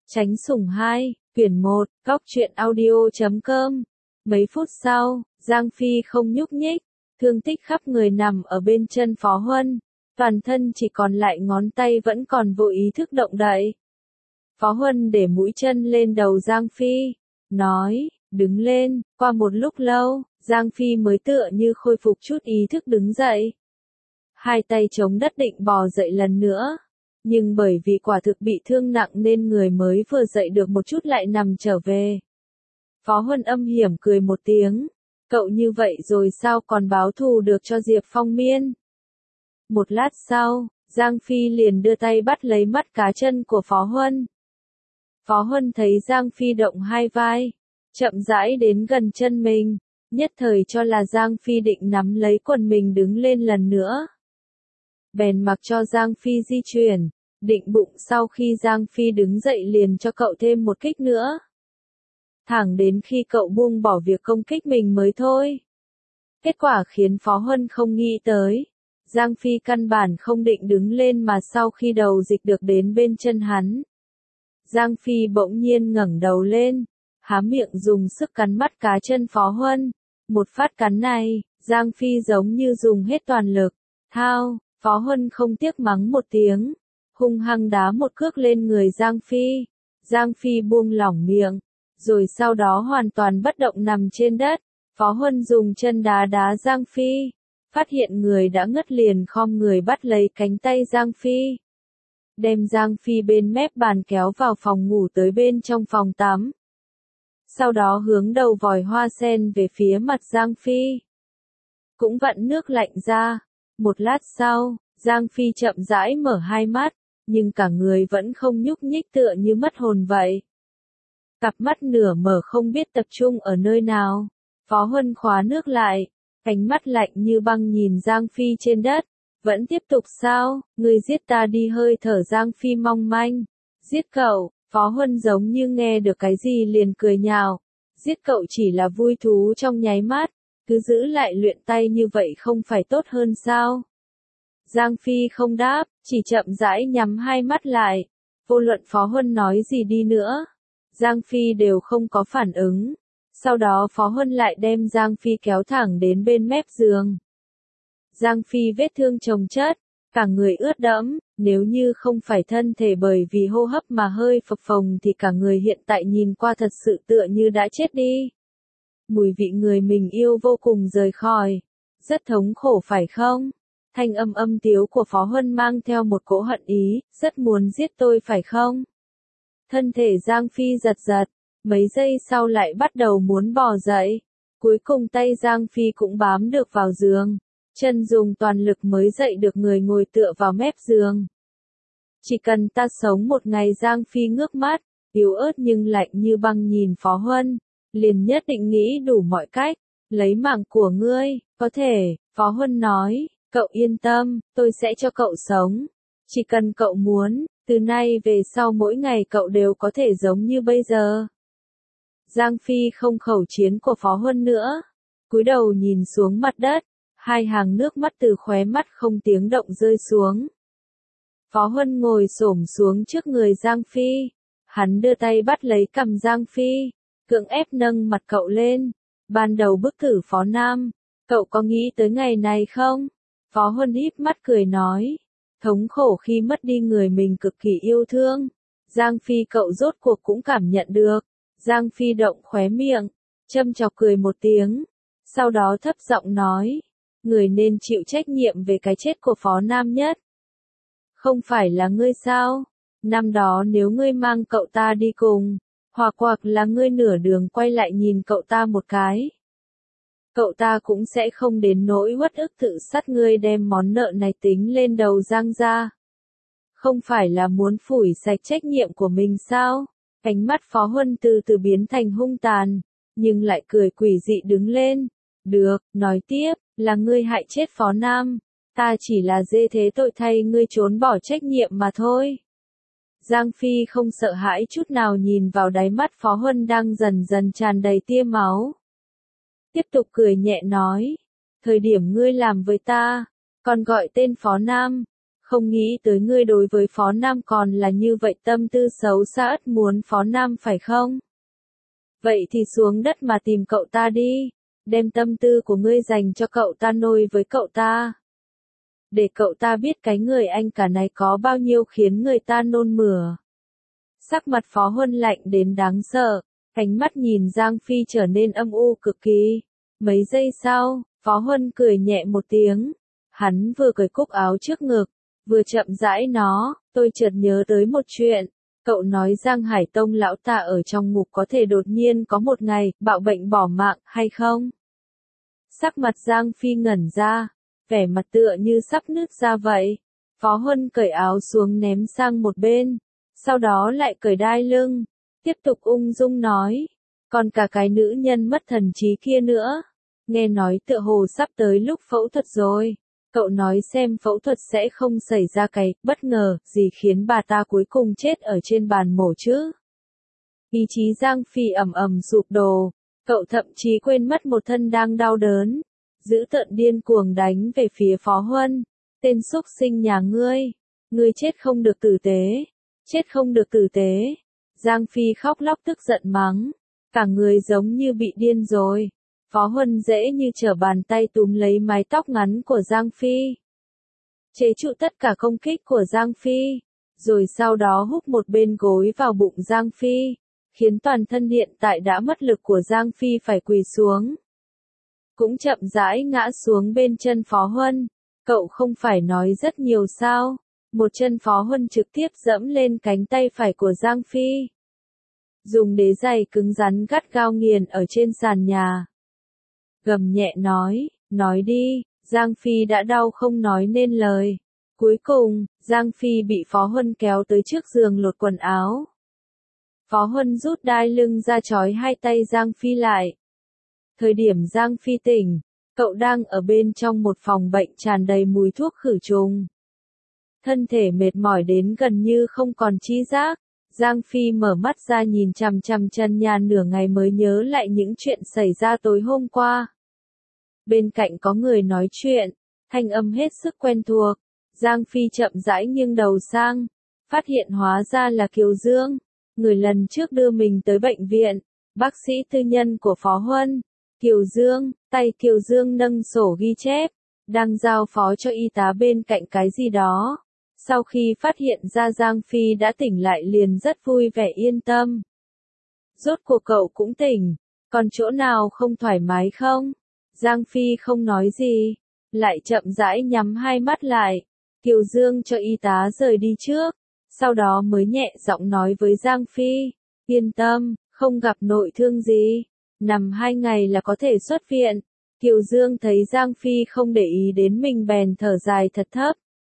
Tránh sủng 2, quyển 1, góc truyện audio.com. Mấy phút sau, Giang Phi không nhúc nhích, thương tích khắp người nằm ở bên chân Phó Huân, toàn thân chỉ còn lại ngón tay vẫn còn vô ý thức động đậy. Phó Huân để mũi chân lên đầu Giang Phi, nói, đứng lên. Qua một lúc lâu, Giang Phi mới tựa như khôi phục chút ý thức đứng dậy. Hai tay chống đất định bò dậy lần nữa. Nhưng bởi vì quả thực bị thương nặng nên người mới vừa dậy được một chút lại nằm trở về. Phó Huân âm hiểm cười một tiếng. Cậu như vậy rồi sao còn báo thù được cho Diệp Phong Miên? Một lát sau, Giang Phi liền đưa tay bắt lấy mắt cá chân của Phó Huân. Phó Huân thấy Giang Phi động hai vai, chậm rãi đến gần chân mình, nhất thời cho là Giang Phi định nắm lấy quần mình đứng lên lần nữa. Bèn mặc cho Giang Phi di chuyển, định bụng sau khi Giang Phi đứng dậy liền cho cậu thêm một kích nữa. Thẳng đến khi cậu buông bỏ việc công kích mình mới thôi. Kết quả khiến Phó Huân không nghĩ tới. Giang Phi căn bản không định đứng lên mà sau khi đầu dịch được đến bên chân hắn. Giang Phi bỗng nhiên ngẩng đầu lên, há miệng dùng sức cắn mắt cá chân Phó Huân. Một phát cắn này, Giang Phi giống như dùng hết toàn lực. Thao, Phó Huân không tiếc mắng một tiếng, hung hăng đá một cước lên người Giang Phi. Giang Phi buông lỏng miệng, rồi sau đó hoàn toàn bất động nằm trên đất. Phó Huân dùng chân đá đá Giang Phi, phát hiện người đã ngất liền khom người bắt lấy cánh tay Giang Phi. Đem Giang Phi bên mép bàn kéo vào phòng ngủ tới bên trong phòng tắm. Sau đó hướng đầu vòi hoa sen về phía mặt Giang Phi. Cũng vặn nước lạnh ra. Một lát sau, Giang Phi chậm rãi mở hai mắt, nhưng cả người vẫn không nhúc nhích tựa như mất hồn vậy. Cặp mắt nửa mở không biết tập trung ở nơi nào. Phó Huân khóa nước lại, ánh mắt lạnh như băng nhìn Giang Phi trên đất. Vẫn tiếp tục sao, ngươi giết ta đi hơi thở Giang Phi mong manh. Giết cậu, Phó Huân giống như nghe được cái gì liền cười nhạo. Giết cậu chỉ là vui thú trong nháy mắt, cứ giữ lại luyện tay như vậy không phải tốt hơn sao? Giang Phi không đáp, chỉ chậm rãi nhắm hai mắt lại. Vô luận Phó Huân nói gì đi nữa, Giang Phi đều không có phản ứng. Sau đó Phó Huân lại đem Giang Phi kéo thẳng đến bên mép giường. Giang Phi vết thương chồng chất, cả người ướt đẫm, nếu như không phải thân thể bởi vì hô hấp mà hơi phập phồng thì cả người hiện tại nhìn qua thật sự tựa như đã chết đi. Mùi vị người mình yêu vô cùng rời khỏi. Rất thống khổ phải không? Thanh âm âm tiếu của Phó Huân mang theo một cỗ hận ý, rất muốn giết tôi phải không? Thân thể Giang Phi giật giật, mấy giây sau lại bắt đầu muốn bò dậy. Cuối cùng tay Giang Phi cũng bám được vào giường. Chân dùng toàn lực mới dậy được người ngồi tựa vào mép giường. Chỉ cần ta sống một ngày Giang Phi ngước mắt, yếu ớt nhưng lạnh như băng nhìn Phó Huân, liền nhất định nghĩ đủ mọi cách, lấy mạng của ngươi, có thể, Phó Huân nói, cậu yên tâm, tôi sẽ cho cậu sống. Chỉ cần cậu muốn, từ nay về sau mỗi ngày cậu đều có thể giống như bây giờ. Giang Phi không khẩu chiến của Phó Huân nữa, cúi đầu nhìn xuống mặt đất. Hai hàng nước mắt từ khóe mắt không tiếng động rơi xuống. Phó Huân ngồi xổm xuống trước người Giang Phi. Hắn đưa tay bắt lấy cằm Giang Phi, cưỡng ép nâng mặt cậu lên. Ban đầu bức tử Phó Nam, cậu có nghĩ tới ngày này không? Phó Huân híp mắt cười nói. Thống khổ khi mất đi người mình cực kỳ yêu thương. Giang Phi cậu rốt cuộc cũng cảm nhận được. Giang Phi động khóe miệng, châm chọc cười một tiếng. Sau đó thấp giọng nói. Người nên chịu trách nhiệm về cái chết của Phó Nam Nhất. Không phải là ngươi sao? Năm đó nếu ngươi mang cậu ta đi cùng, hoặc là ngươi nửa đường quay lại nhìn cậu ta một cái, cậu ta cũng sẽ không đến nỗi uất ức tự sát ngươi đem món nợ này tính lên đầu Giang gia. Không phải là muốn phủi sạch trách nhiệm của mình sao? Ánh mắt Phó Huân từ từ biến thành hung tàn, nhưng lại cười quỷ dị đứng lên. Được, nói tiếp, là ngươi hại chết Phó Nam, ta chỉ là dê thế tội thay ngươi trốn bỏ trách nhiệm mà thôi. Giang Phi không sợ hãi chút nào nhìn vào đáy mắt Phó Huân đang dần dần tràn đầy tia máu. Tiếp tục cười nhẹ nói, thời điểm ngươi làm với ta, còn gọi tên Phó Nam, Không nghĩ tới ngươi đối với Phó Nam còn là như vậy tâm tư xấu xa ất muốn Phó Nam phải không? Vậy thì xuống đất mà tìm cậu ta đi, đem tâm tư của ngươi dành cho cậu ta nôi với cậu ta. Để cậu ta biết cái người anh cả này có bao nhiêu khiến người ta nôn mửa. Sắc mặt Phó Huân lạnh đến đáng sợ, ánh mắt nhìn Giang Phi trở nên âm u cực kỳ. Mấy giây sau, Phó Huân cười nhẹ một tiếng. Hắn vừa cởi cúc áo trước ngực, vừa chậm rãi nó, tôi chợt nhớ tới một chuyện. Cậu nói Giang Hải Tông lão tạ ở trong ngục có thể đột nhiên có một ngày, bạo bệnh bỏ mạng, hay không? Sắc mặt Giang Phi ngẩn ra, vẻ mặt tựa như sắp nứt ra vậy. Phó Huân cởi áo xuống ném sang một bên, sau đó lại cởi đai lưng, tiếp tục ung dung nói, còn cả cái nữ nhân mất thần trí kia nữa. Nghe nói tựa hồ sắp tới lúc phẫu thuật rồi. Cậu nói xem phẫu thuật sẽ không xảy ra cái bất ngờ gì khiến bà ta cuối cùng chết ở trên bàn mổ chứ. Ý chí Giang Phi ầm ầm sụp đổ, cậu thậm chí quên mất một thân đang đau đớn, dữ tợn điên cuồng đánh về phía Phó Huân. Tên xúc sinh nhà ngươi chết không được tử tế, chết không được tử tế. Giang Phi khóc lóc tức giận mắng, cả người giống như bị điên rồi. Phó Huân dễ như trở bàn tay túm lấy mái tóc ngắn của Giang Phi, chế trụ tất cả công kích của Giang Phi, rồi sau đó húc một bên gối vào bụng Giang Phi, khiến toàn thân hiện tại đã mất lực của Giang Phi phải quỳ xuống. Cũng chậm rãi ngã xuống bên chân Phó Huân. Cậu không phải nói rất nhiều sao? Một chân Phó Huân trực tiếp dẫm lên cánh tay phải của Giang Phi, dùng đế giày cứng rắn gắt gao nghiền ở trên sàn nhà. Gầm nhẹ nói đi. Giang Phi đã đau không nói nên lời. Cuối cùng, Giang Phi bị Phó Huân kéo tới trước giường lột quần áo. Phó Huân rút đai lưng ra trói hai tay Giang Phi lại. Thời điểm Giang Phi tỉnh, cậu đang ở bên trong một phòng bệnh tràn đầy mùi thuốc khử trùng. Thân thể mệt mỏi đến gần như không còn trí giác. Giang Phi mở mắt ra nhìn chằm chằm chân nhà nửa ngày mới nhớ lại những chuyện xảy ra tối hôm qua. Bên cạnh có người nói chuyện, thanh âm hết sức quen thuộc. Giang Phi chậm rãi nghiêng đầu sang, phát hiện hóa ra là Kiều Dương, người lần trước đưa mình tới bệnh viện, bác sĩ tư nhân của Phó Huân. Kiều Dương, tay Kiều Dương nâng sổ ghi chép, đang giao phó cho y tá bên cạnh cái gì đó. Sau khi phát hiện ra Giang Phi đã tỉnh lại liền rất vui vẻ yên tâm. Rốt cuộc cậu cũng tỉnh, còn chỗ nào không thoải mái không? Giang Phi không nói gì, lại chậm rãi nhắm hai mắt lại. Kiều Dương cho y tá rời đi trước, sau đó mới nhẹ giọng nói với Giang Phi, yên tâm, không gặp nội thương gì, nằm 2 ngày là có thể xuất viện. Kiều Dương thấy Giang Phi không để ý đến mình bèn thở dài thật thấp.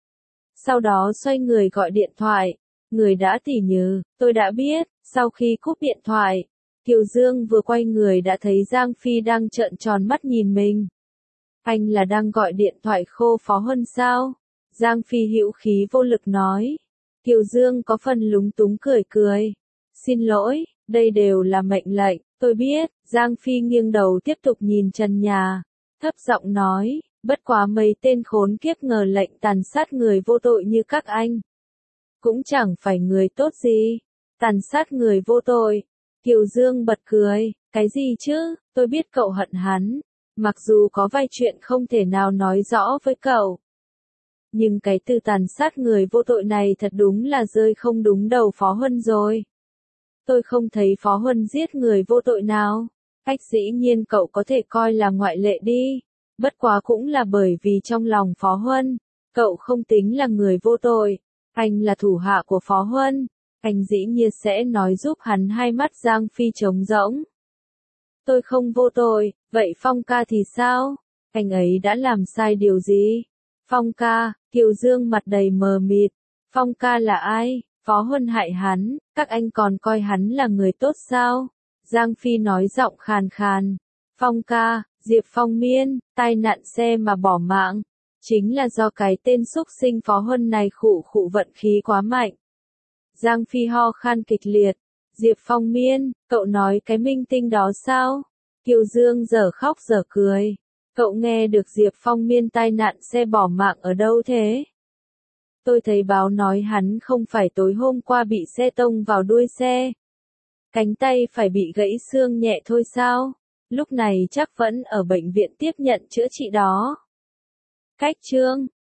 Sau đó xoay người gọi điện thoại, người đã tỉ nhừ, tôi đã biết. Sau khi cúp điện thoại, Kiều Dương vừa quay người đã thấy Giang Phi đang trợn tròn mắt nhìn mình. Anh là đang gọi điện thoại khô Phó Huân sao? Giang Phi hữu khí vô lực nói. Kiều Dương có phần lúng túng cười cười. Xin lỗi, đây đều là mệnh lệnh, tôi biết. Giang Phi nghiêng đầu tiếp tục nhìn trần nhà, thấp giọng nói, bất quá mấy tên khốn kiếp ngờ lệnh tàn sát người vô tội như các anh. Cũng chẳng phải người tốt gì, tàn sát người vô tội. Kiều Dương bật cười, cái gì chứ, tôi biết cậu hận hắn, mặc dù có vài chuyện không thể nào nói rõ với cậu. Nhưng cái từ tàn sát người vô tội này thật đúng là rơi không đúng đầu Phó Huân rồi. Tôi không thấy Phó Huân giết người vô tội nào. Cách dĩ nhiên cậu có thể coi là ngoại lệ đi. Bất quá cũng là bởi vì trong lòng Phó Huân, cậu không tính là người vô tội. Anh là thủ hạ của Phó Huân. Anh dĩ nhiên sẽ nói giúp hắn. Hai mắt Giang Phi trống rỗng. Tôi không vô tội, vậy Phong ca thì sao? Anh ấy đã làm sai điều gì? Phong ca, Kiều Dương mặt đầy mờ mịt. Phong ca là ai? Phó Huân hại hắn, các anh còn coi hắn là người tốt sao? Giang Phi nói giọng khàn khàn. Phong ca, Diệp Phong Miên, tai nạn xe mà bỏ mạng. Chính là do cái tên xúc sinh Phó Huân này khụ vận khí quá mạnh. Giang Phi ho khan kịch liệt. Diệp Phong Miên, cậu nói cái minh tinh đó sao? Kiều Dương dở khóc dở cười. Cậu nghe được Diệp Phong Miên tai nạn xe bỏ mạng ở đâu thế? Tôi thấy báo nói hắn không phải tối hôm qua bị xe tông vào đuôi xe. Cánh tay phải bị gãy xương nhẹ thôi sao? Lúc này chắc vẫn ở bệnh viện tiếp nhận chữa trị đó. Cách chương